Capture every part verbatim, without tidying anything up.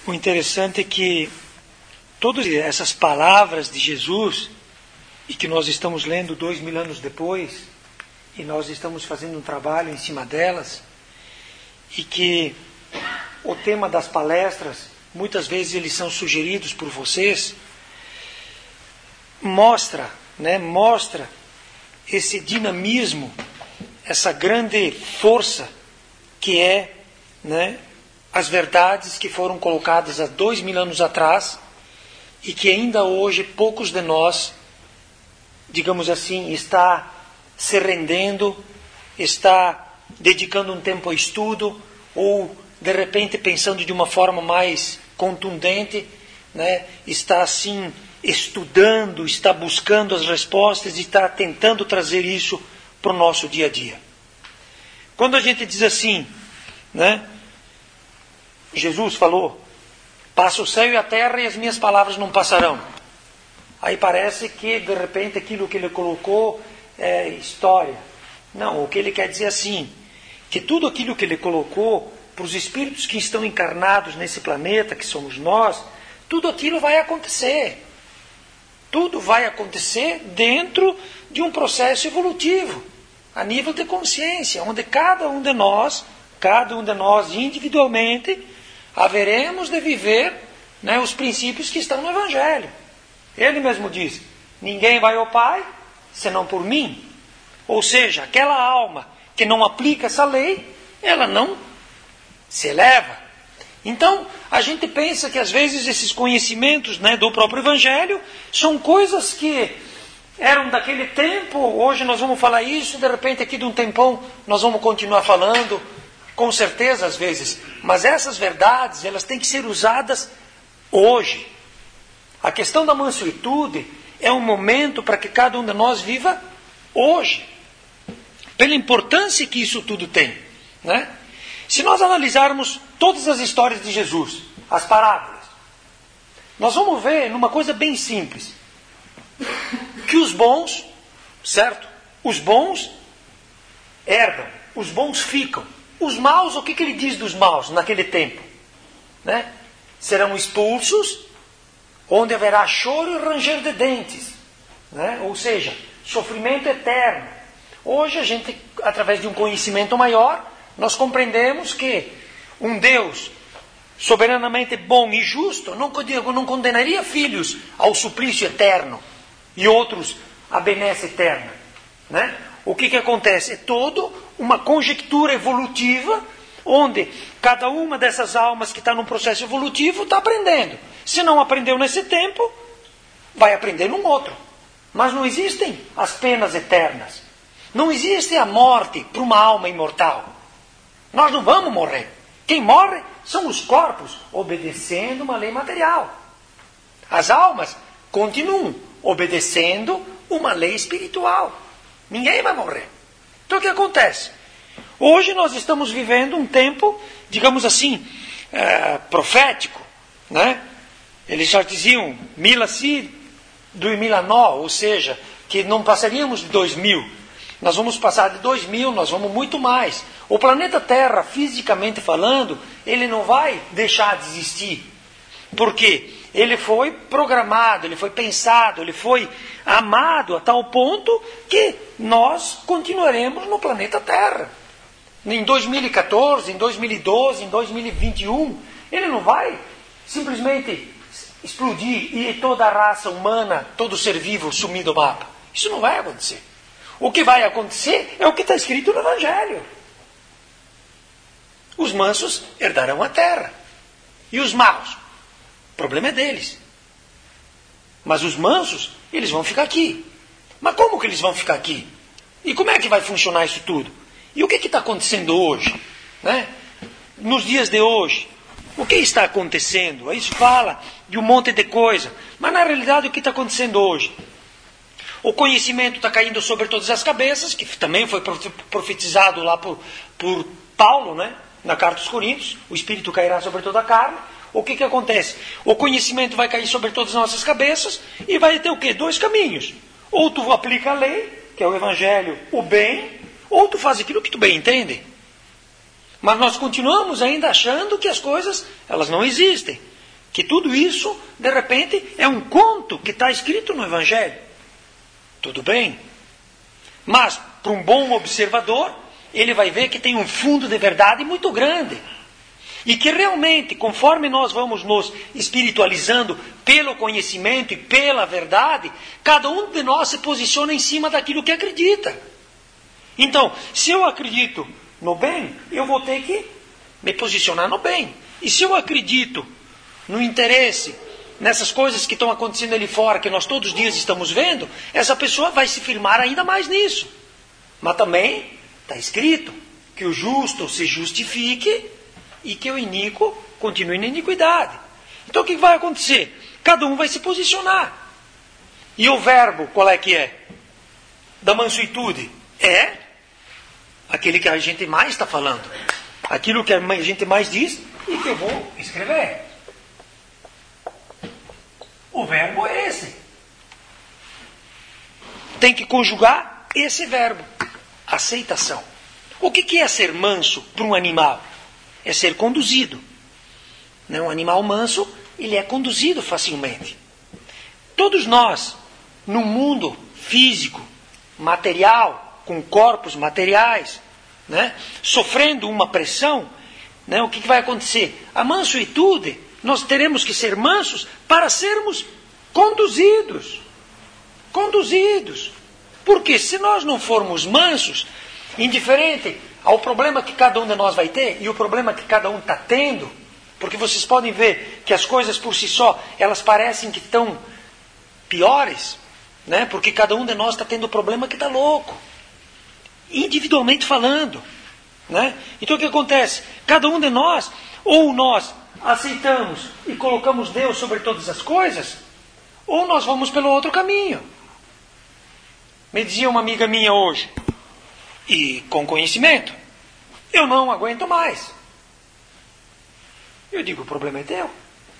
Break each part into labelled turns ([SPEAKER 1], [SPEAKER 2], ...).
[SPEAKER 1] O interessante é que todas essas palavras de Jesus, e que nós estamos lendo dois mil anos depois, e nós estamos fazendo um trabalho em cima delas, e que o tema das palestras, muitas vezes eles são sugeridos por vocês, mostra, né, mostra esse dinamismo, essa grande força que é, né, as verdades que foram colocadas há dois mil anos atrás e que ainda hoje poucos de nós, digamos assim, está se rendendo, está dedicando um tempo ao estudo ou de repente pensando de uma forma mais contundente, né, está assim estudando, está buscando as respostas e está tentando trazer isso para o nosso dia a dia. Quando a gente diz assim, né, Jesus falou, passa o céu e a terra e as minhas palavras não passarão. Aí parece que de repente aquilo que ele colocou é história. Não, o que ele quer dizer assim, que tudo aquilo que ele colocou para os espíritos que estão encarnados nesse planeta, que somos nós, tudo aquilo vai acontecer. Tudo vai acontecer dentro de um processo evolutivo, a nível de consciência, onde cada um de nós, cada um de nós individualmente, haveremos de viver, né, os princípios que estão no Evangelho. Ele mesmo diz, ninguém vai ao Pai, senão por mim. Ou seja, aquela alma que não aplica essa lei, ela não se eleva. Então, a gente pensa que às vezes esses conhecimentos, né, do próprio Evangelho são coisas que eram daquele tempo, hoje nós vamos falar isso, de repente aqui de um tempão nós vamos continuar falando, com certeza às vezes, mas essas verdades, elas têm que ser usadas hoje. A questão da mansuetude é um momento para que cada um de nós viva hoje, pela importância que isso tudo tem, né? Se nós analisarmos todas as histórias de Jesus, as parábolas, nós vamos ver numa coisa bem simples, que os bons, certo? Os bons herdam, os bons ficam. Os maus, o que, que ele diz dos maus naquele tempo? Né? Serão expulsos, onde haverá choro e ranger de dentes. Né? Ou seja, sofrimento eterno. Hoje a gente, através de um conhecimento maior, nós compreendemos que um Deus soberanamente bom e justo não, não condenaria filhos ao suplício eterno e outros à benesse eterna. Né? O que, que acontece? É toda uma conjectura evolutiva, onde cada uma dessas almas que está num processo evolutivo está aprendendo. Se não aprendeu nesse tempo, vai aprender num outro. Mas não existem as penas eternas. Não existe a morte para uma alma imortal. Nós não vamos morrer. Quem morre são os corpos, obedecendo uma lei material. As almas continuam obedecendo uma lei espiritual. Ninguém vai morrer. Então o que acontece? Hoje nós estamos vivendo um tempo, digamos assim, é, profético. Né? Eles já diziam, mil assim, dois mil nó, ou seja, que não passaríamos de dois mil. Nós vamos passar de dois mil, nós vamos muito mais. O planeta Terra, fisicamente falando, ele não vai deixar de existir. Por quê? Ele foi programado, ele foi pensado, ele foi amado a tal ponto que nós continuaremos no planeta Terra. Em dois mil e catorze, em dois mil e doze, em dois mil e vinte e um, ele não vai simplesmente explodir e toda a raça humana, todo ser vivo sumir do mapa. Isso não vai acontecer. O que vai acontecer é o que está escrito no Evangelho. Os mansos herdarão a terra. E os maus? O problema é deles. Mas os mansos, eles vão ficar aqui. Mas como que eles vão ficar aqui? E como é que vai funcionar isso tudo? E o que está acontecendo hoje? Né? Nos dias de hoje, o que está acontecendo? Aí se fala de um monte de coisa. Mas na realidade o que está acontecendo hoje? O conhecimento está caindo sobre todas as cabeças, que também foi profetizado lá por, por Paulo, né? Na carta aos Coríntios, o Espírito cairá sobre toda a carne. O que, que acontece? O conhecimento vai cair sobre todas as nossas cabeças e vai ter o quê? Dois caminhos. Ou tu aplica a lei, que é o Evangelho, o bem, ou tu faz aquilo que tu bem entende. Mas nós continuamos ainda achando que as coisas, elas não existem. Que tudo isso, de repente, é um conto que está escrito no Evangelho. Tudo bem. Mas, para um bom observador, ele vai ver que tem um fundo de verdade muito grande. E que realmente, conforme nós vamos nos espiritualizando pelo conhecimento e pela verdade, cada um de nós se posiciona em cima daquilo que acredita. Então, se eu acredito no bem, eu vou ter que me posicionar no bem. E se eu acredito no interesse, nessas coisas que estão acontecendo ali fora, que nós todos os dias estamos vendo, essa pessoa vai se firmar ainda mais nisso. Mas também está escrito que o justo se justifique e que o iníquo continue na iniquidade. Então o que vai acontecer? Cada um vai se posicionar. E o verbo, qual é que é? Da mansuetude. É aquele que a gente mais está falando. Aquilo que a gente mais diz e que eu vou escrever. O verbo é esse. Tem que conjugar esse verbo. Aceitação. O que, que é ser manso para um animal? É ser conduzido. Um animal manso, ele é conduzido facilmente. Todos nós, no mundo físico, material, com corpos materiais, né, sofrendo uma pressão, né, o que, que vai acontecer? A mansuetude, nós teremos que ser mansos para sermos conduzidos. Conduzidos. Porque se nós não formos mansos, indiferente ao problema que cada um de nós vai ter e o problema que cada um está tendo, porque vocês podem ver que as coisas por si só, elas parecem que estão piores, né? Porque cada um de nós está tendo um problema que está louco, individualmente falando, né? Então o que acontece? Cada um de nós, ou nós aceitamos e colocamos Deus sobre todas as coisas, ou nós vamos pelo outro caminho. Me dizia uma amiga minha hoje, e com conhecimento, eu não aguento mais. Eu digo, o problema é teu.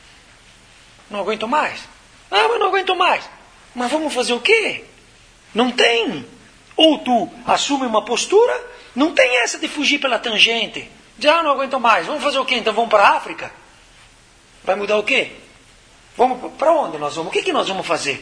[SPEAKER 1] Não aguento mais. Ah, mas não aguento mais. Mas vamos fazer o quê? Não tem. Ou tu assume uma postura, não tem essa de fugir pela tangente. Diz, ah, não aguento mais. Vamos fazer o quê? Então vamos para a África? Vai mudar o quê? Vamos para onde nós vamos? O que, que nós vamos fazer?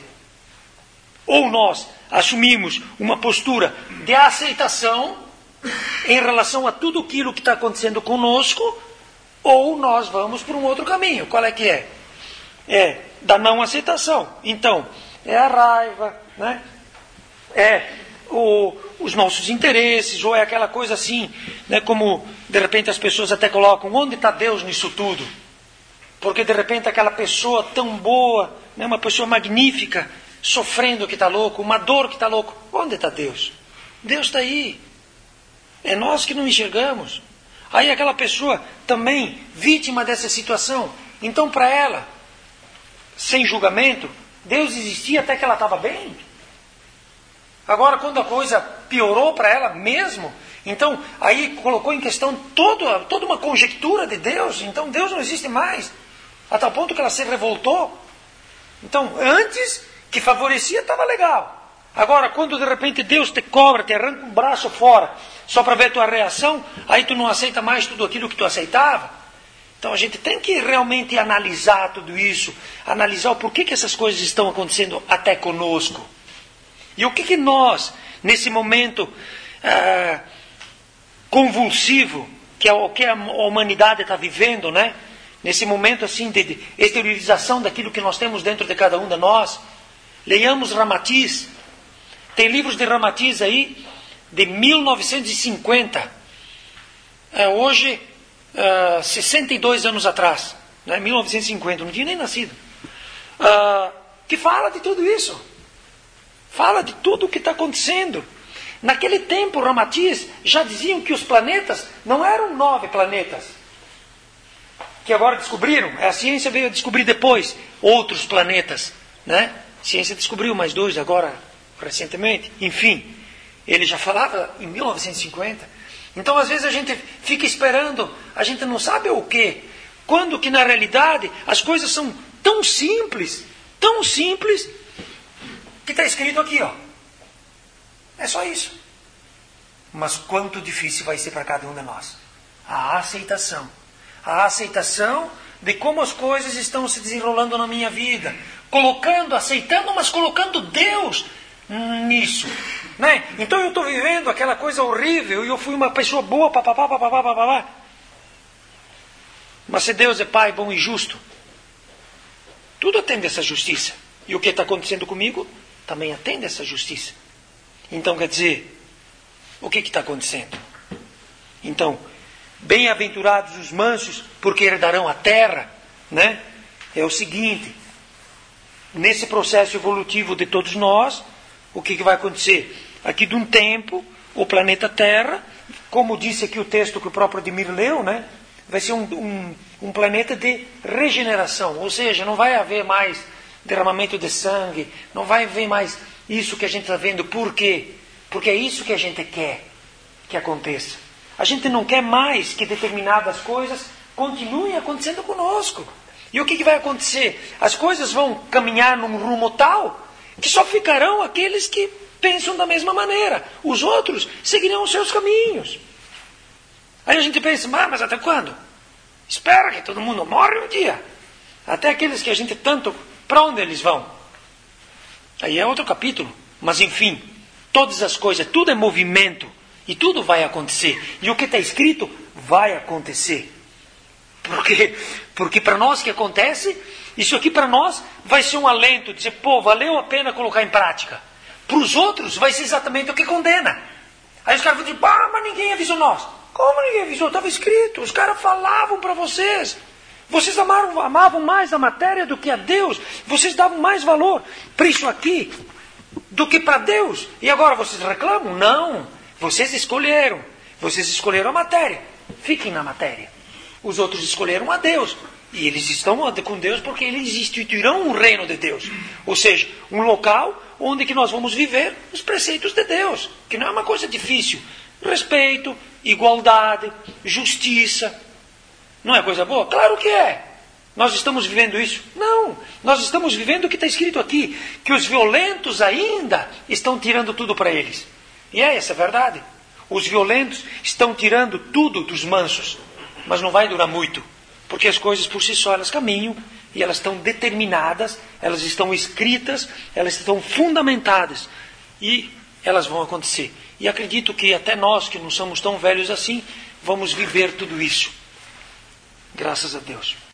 [SPEAKER 1] Ou nós assumimos uma postura de aceitação em relação a tudo aquilo que está acontecendo conosco, ou nós vamos por um outro caminho. Qual é que é? É da não aceitação. Então, é a raiva, né? É o, os nossos interesses, ou é aquela coisa assim, né? Como de repente as pessoas até colocam, onde está Deus nisso tudo? Porque de repente aquela pessoa tão boa, né? Uma pessoa magnífica, sofrendo que está louco, uma dor que está louco. Onde está Deus? Deus está aí. É nós que não enxergamos. Aí aquela pessoa também vítima dessa situação. Então para ela, sem julgamento, Deus existia até que ela estava bem. Agora quando a coisa piorou para ela mesmo, então aí colocou em questão toda, toda uma conjectura de Deus. Então Deus não existe mais. A tal ponto que ela se revoltou. Então antes que favorecia, estava legal. Agora, quando de repente Deus te cobra, te arranca um braço fora, só para ver a tua reação, aí tu não aceita mais tudo aquilo que tu aceitava. Então a gente tem que realmente analisar tudo isso, analisar o porquê que essas coisas estão acontecendo até conosco. E o que que nós, nesse momento ah, convulsivo, que é o que a humanidade está vivendo, né? Nesse momento assim de, de exteriorização daquilo que nós temos dentro de cada um de nós, leiamos Ramatiz. Tem livros de Ramatiz aí de mil novecentos e cinquenta. É, hoje, uh, sessenta e dois anos atrás. Né? mil novecentos e cinquenta, não tinha nem nascido. Uh, que fala de tudo isso. Fala de tudo o que está acontecendo. Naquele tempo, Ramatiz já diziam que os planetas não eram nove planetas. Que agora descobriram. A ciência veio a descobrir depois outros planetas, né? A ciência descobriu mais dois agora, recentemente. Enfim, ele já falava em mil novecentos e cinquenta. Então, às vezes, a gente fica esperando, a gente não sabe o quê. Quando que, na realidade, as coisas são tão simples, tão simples, que está escrito aqui, ó. É só isso. Mas quanto difícil vai ser para cada um de nós. A aceitação. A aceitação de como as coisas estão se desenrolando na minha vida. Colocando, aceitando, mas colocando Deus nisso. Né? Então eu estou vivendo aquela coisa horrível e eu fui uma pessoa boa, papapá, papapá, papapá. Mas se Deus é Pai bom e justo, tudo atende essa justiça. E o que está acontecendo comigo também atende essa justiça. Então quer dizer, o que está acontecendo? Então, bem-aventurados os mansos, porque herdarão a terra, né? É o seguinte, nesse processo evolutivo de todos nós, o que, que vai acontecer? Aqui de um tempo, o planeta Terra, como disse aqui o texto que o próprio Ademir leu, né? Vai ser um, um, um planeta de regeneração, ou seja, não vai haver mais derramamento de sangue, não vai haver mais isso que a gente está vendo. Por quê? Porque é isso que a gente quer que aconteça. A gente não quer mais que determinadas coisas continuem acontecendo conosco. E o que, que vai acontecer? As coisas vão caminhar num rumo tal que só ficarão aqueles que pensam da mesma maneira. Os outros seguirão os seus caminhos. Aí a gente pensa, ah, mas até quando? Espera que todo mundo morre um dia. Até aqueles que a gente tanto... Para onde eles vão? Aí é outro capítulo. Mas enfim, todas as coisas, tudo é movimento. E tudo vai acontecer. E o que está escrito vai acontecer. Porque, porque para nós que acontece, isso aqui para nós vai ser um alento. Dizer, pô, valeu a pena colocar em prática. Para os outros vai ser exatamente o que condena. Aí os caras vão dizer, ah, mas ninguém avisou nós. Como ninguém avisou? Estava escrito. Os caras falavam para vocês. Vocês amaram, amavam mais a matéria do que a Deus. Vocês davam mais valor para isso aqui do que para Deus. E agora vocês reclamam? Não. Vocês escolheram. Vocês escolheram a matéria. Fiquem na matéria. Os outros escolheram a Deus. E eles estão com Deus porque eles instituirão o reino de Deus. Ou seja, um local onde que nós vamos viver os preceitos de Deus. Que não é uma coisa difícil. Respeito, igualdade, justiça. Não é coisa boa? Claro que é. Nós estamos vivendo isso? Não. Nós estamos vivendo o que está escrito aqui. Que os violentos ainda estão tirando tudo para eles. E é essa a verdade. Os violentos estão tirando tudo dos mansos. Mas não vai durar muito. Porque as coisas por si só elas caminham. E elas estão determinadas. Elas estão escritas. Elas estão fundamentadas. E elas vão acontecer. E acredito que até nós que não somos tão velhos assim, vamos viver tudo isso. Graças a Deus.